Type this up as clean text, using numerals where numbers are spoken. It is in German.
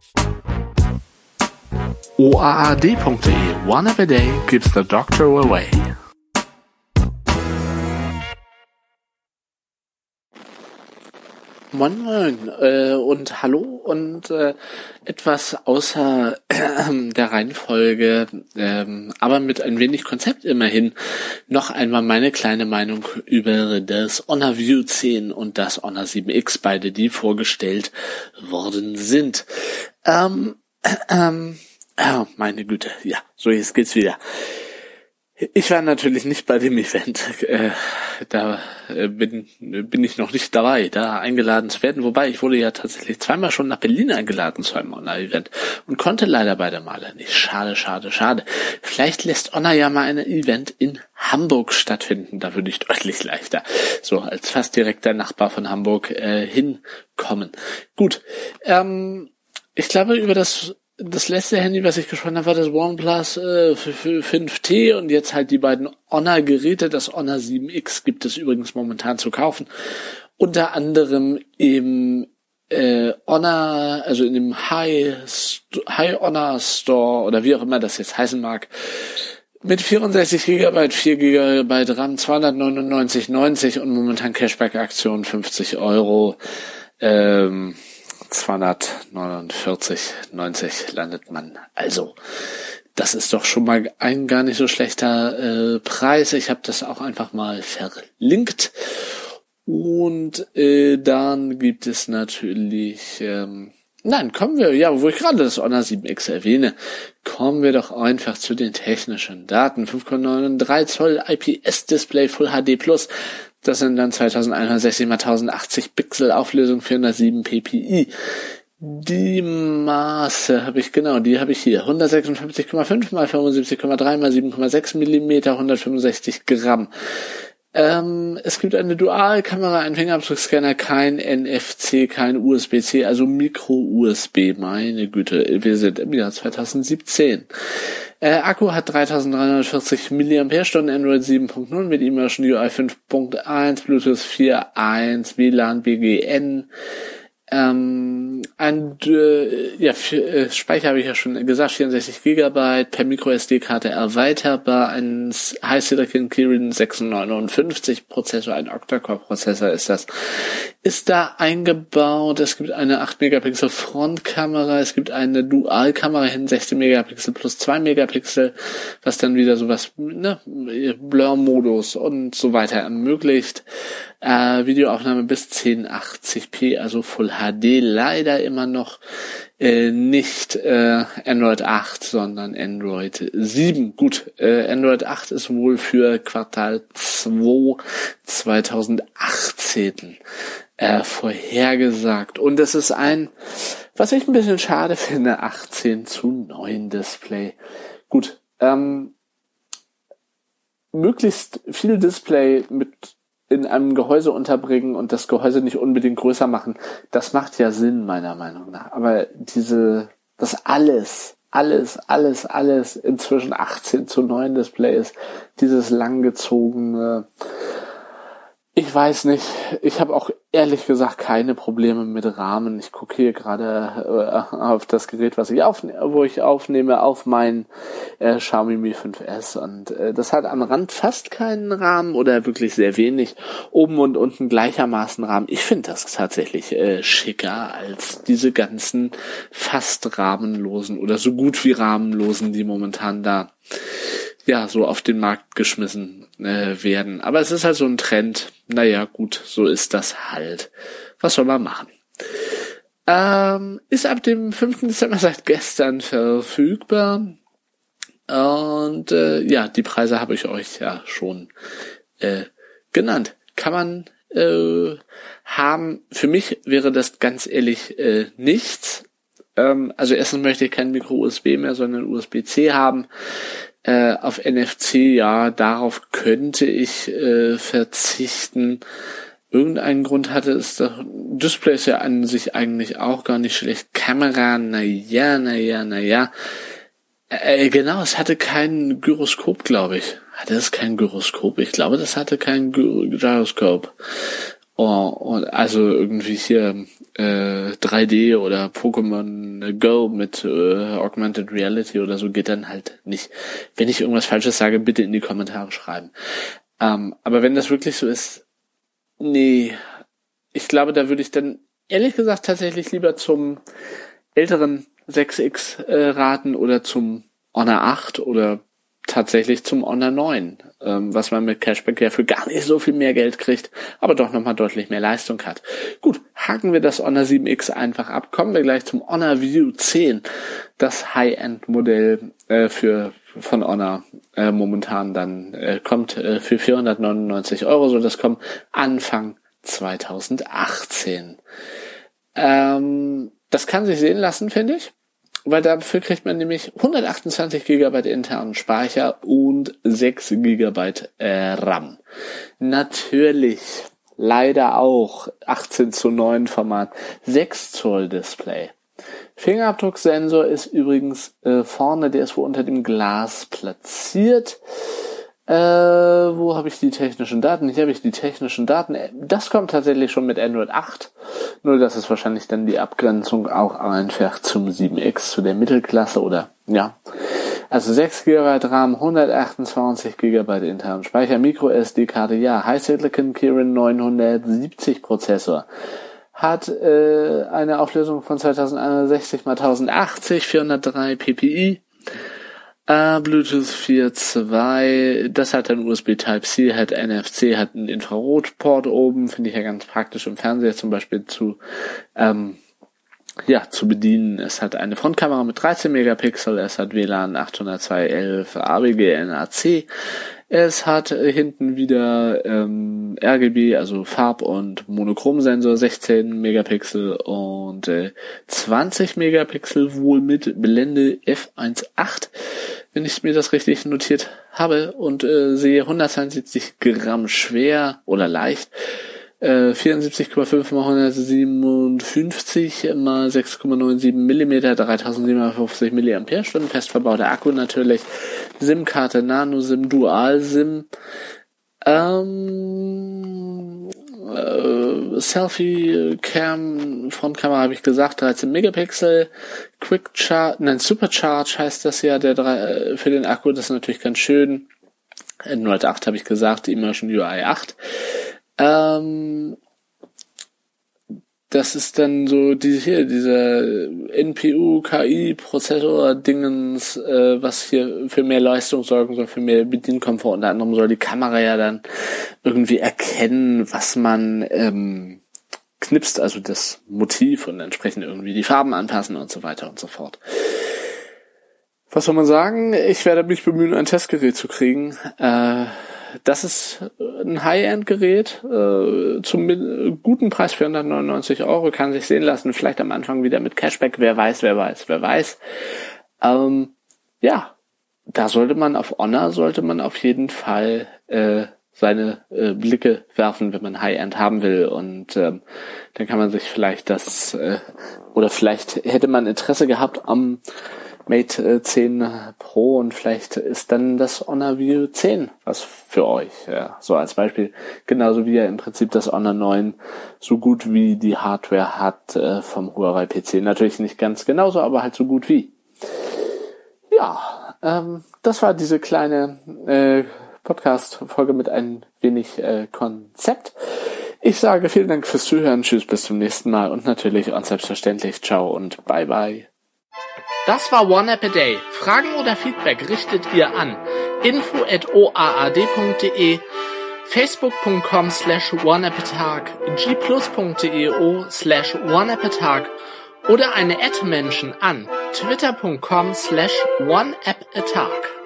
OAAD.de One Every Day Keeps the Doctor Away. Moin Moin und hallo und etwas außer der Reihenfolge, aber mit ein wenig Konzept immerhin, noch einmal meine kleine Meinung über das Honor View 10 und das Honor 7X, beide die vorgestellt worden sind. Oh, meine Güte, ja, so jetzt geht's wieder. Ich war natürlich nicht bei dem Event, da bin ich noch nicht dabei, da eingeladen zu werden, wobei ich wurde ja tatsächlich zweimal schon nach Berlin eingeladen zu einem Honor-Event und konnte leider beide Male nicht. Schade. Vielleicht lässt Honor ja mal ein Event in Hamburg stattfinden, da würde ich deutlich leichter, so als fast direkter Nachbar von Hamburg, hinkommen. Gut, ich glaube, über das letzte Handy, was ich gesprochen habe, war das OnePlus 5T und jetzt halt die beiden Honor-Geräte. Das Honor 7X gibt es übrigens momentan zu kaufen. Unter anderem im Honor, also in dem High Honor Store oder wie auch immer das jetzt heißen mag. Mit 64 GB, 4 GB RAM, 299,90 und momentan Cashback-Aktion 50 €. 249,90 landet man. Also, das ist doch schon mal ein gar nicht so schlechter Preis. Ich habe das auch einfach mal verlinkt. Und dann gibt es natürlich... kommen wir, ja, wo ich gerade das Honor 7X erwähne, kommen wir doch einfach zu den technischen Daten. 5,93 Zoll IPS-Display Full HD+. Das sind dann 2160 x 1080 Pixel, Auflösung 407 ppi. Die Maße habe ich hier. 156,5 x 75,3 x 7,6 Millimeter, 165 Gramm. Es gibt eine Dualkamera, einen Fingerabdruckscanner, kein NFC, kein USB-C, also Micro-USB. Meine Güte, wir sind im Jahr 2017. Akku hat 3340 mAh, Android 7.0 mit Immersion UI 5.1, Bluetooth 4.1, WLAN, BGN. Speicher habe ich ja schon gesagt, 64 GB, per MicroSD-Karte erweiterbar, ein High-Silicon Kirin 659 Prozessor, ein Octa-Core-Prozessor ist da eingebaut. Es gibt eine 8 Megapixel Frontkamera, es gibt eine Dualkamera hin, 16 Megapixel plus 2 Megapixel, was dann wieder sowas, Blur-Modus und so weiter ermöglicht. Videoaufnahme bis 1080p, also Full HD, leider immer noch nicht Android 8, sondern Android 7. Gut, Android 8 ist wohl für Quartal 2 2018 vorhergesagt. Und es ist was ich ein bisschen schade finde, 18:9 Display. Gut, möglichst viel Display in einem Gehäuse unterbringen und das Gehäuse nicht unbedingt größer machen, das macht ja Sinn, meiner Meinung nach. Aber das alles inzwischen 18:9 Display ist, dieses langgezogene, ich weiß nicht, ich habe auch ehrlich gesagt keine Probleme mit Rahmen. Ich gucke hier gerade auf das Gerät, wo ich aufnehme, auf mein Xiaomi Mi 5S und das hat am Rand fast keinen Rahmen oder wirklich sehr wenig, oben und unten gleichermaßen Rahmen. Ich finde das tatsächlich schicker als diese ganzen fast rahmenlosen oder so gut wie rahmenlosen, die momentan da so auf den Markt geschmissen werden. Aber es ist halt so ein Trend. Naja, gut, so ist das halt. Was soll man machen? Ist ab dem 5. Dezember seit gestern verfügbar. Und die Preise habe ich euch ja schon genannt. Kann man haben. Für mich wäre das ganz ehrlich nichts. Also erstens möchte ich kein Micro-USB mehr, sondern USB-C haben. Auf NFC, darauf könnte ich verzichten. Irgendeinen Grund hatte es doch. Display ist ja an sich eigentlich auch gar nicht schlecht. Kamera, naja. Genau, es hatte kein Gyroskop, glaube ich. Hatte es kein Gyroskop? Ich glaube, das hatte kein Gyroskop. und also irgendwie hier 3D oder Pokémon Go mit Augmented Reality oder so geht dann halt nicht. Wenn ich irgendwas Falsches sage, bitte in die Kommentare schreiben. Aber wenn das wirklich so ist, nee, ich glaube, da würde ich dann ehrlich gesagt tatsächlich lieber zum älteren 6X raten oder zum Honor 8 oder tatsächlich zum Honor 9, was man mit Cashback ja für gar nicht so viel mehr Geld kriegt, aber doch nochmal deutlich mehr Leistung hat. Gut, haken wir das Honor 7X einfach ab, kommen wir gleich zum Honor View 10, das High-End-Modell von Honor momentan dann kommt für 499 €, soll das kommen Anfang 2018. Das kann sich sehen lassen, finde ich. Weil dafür kriegt man nämlich 128 GB internen Speicher und 6 GB RAM. Natürlich, leider auch 18:9 Format, 6 Zoll Display. Fingerabdrucksensor ist übrigens vorne, der ist wo unter dem Glas platziert. Wo habe ich die technischen Daten? Hier habe ich die technischen Daten. Das kommt tatsächlich schon mit Android 8. Nur das ist wahrscheinlich dann die Abgrenzung auch einfach zum 7X, zu der Mittelklasse oder, ja. Also 6 GB RAM, 128 GB internen Speicher, Micro-SD-Karte, ja. High Silicon Kirin 970 Prozessor. Hat eine Auflösung von 2160 x 1080, 403 ppi. Bluetooth 4.2, das hat dann USB Type-C, hat NFC, hat einen Infrarotport oben, finde ich ja ganz praktisch im Fernseher zum Beispiel zu bedienen. Es hat eine Frontkamera mit 13 Megapixel, es hat WLAN 802.11, ABG, NAC, es hat hinten wieder RGB, also Farb- und Monochromsensor, 16 Megapixel und 20 Megapixel wohl mit Blende f1.8, wenn ich mir das richtig notiert habe, und sehe 172 Gramm schwer oder leicht, 74,5 x 157 x 6,97 mm, 3750 mAh, fest verbauter Akku natürlich, SIM-Karte, Nano-SIM, Dual-SIM, Selfie-Cam, Frontkamera habe ich gesagt, 13 Megapixel, Supercharge heißt das ja, für den Akku, das ist natürlich ganz schön. Android 8 habe ich gesagt, Immersion UI 8. Das ist dann so dieser NPU-KI-Prozessor-Dingens, was hier für mehr Leistung sorgen soll, für mehr Bedienkomfort. Unter anderem soll die Kamera ja dann irgendwie erkennen, was man knipst, also das Motiv, und entsprechend irgendwie die Farben anpassen und so weiter und so fort. Was soll man sagen? Ich werde mich bemühen, ein Testgerät zu kriegen. Das ist ein High-End-Gerät zum guten Preis, 499 €, kann sich sehen lassen. Vielleicht am Anfang wieder mit Cashback. Wer weiß. Da sollte man auf jeden Fall seine Blicke werfen, wenn man High-End haben will. Und dann kann man sich vielleicht oder vielleicht hätte man Interesse gehabt am Mate 10 Pro und vielleicht ist dann das Honor View 10 was für euch. Ja, so als Beispiel. Genauso wie ja im Prinzip das Honor 9 so gut wie die Hardware hat vom Huawei P10. Natürlich nicht ganz genauso, aber halt so gut wie. Ja, das war diese kleine Podcast-Folge mit ein wenig Konzept. Ich sage vielen Dank fürs Zuhören. Tschüss, bis zum nächsten Mal und natürlich und selbstverständlich ciao und bye bye. Das war One App a Day. Fragen oder Feedback richtet ihr an info@oaad.de, facebook.com/oneappatag, gplus.deo/oneappatag oder eine @Menschen an twitter.com/oneappatag.